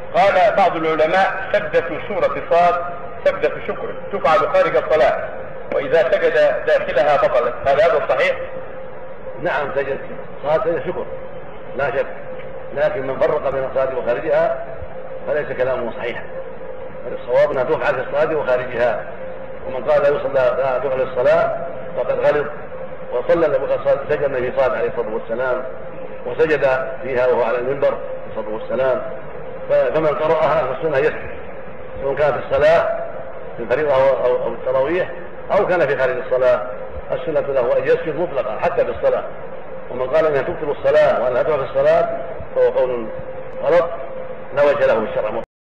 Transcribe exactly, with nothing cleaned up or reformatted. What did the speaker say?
قال بعض العلماء سجدة سورة صاد سجدة شكر تفعل خارج الصلاة، وإذا سجد داخلها بطلت، هل هذا صحيح؟ نعم، سجد صاد سجد شكر لا شك، لكن من فرق بين الصلاة وخارجها فليس كلامه صحيحا، الصواب انها تفعل في الصلاة وخارجها، ومن قال لا يصلى لا تفعل الصلاة فقد غلط، وصلى سجد النبي صاد عليه الصلاة والسلام وسجد فيها وهو على المنبر عليه الصلاة والسلام، فمن قرأها فالسنة يسجد، سواء كانت في الصلاة في الفريضة أو التراويح أو كان في خارج الصلاة، السنة له أن يسجد مطلقا حتى في الصلاة. ومن قال انها تبطل الصلاة وانها تفعل في الصلاة فهو قول غلط لا وجه له بالشرع.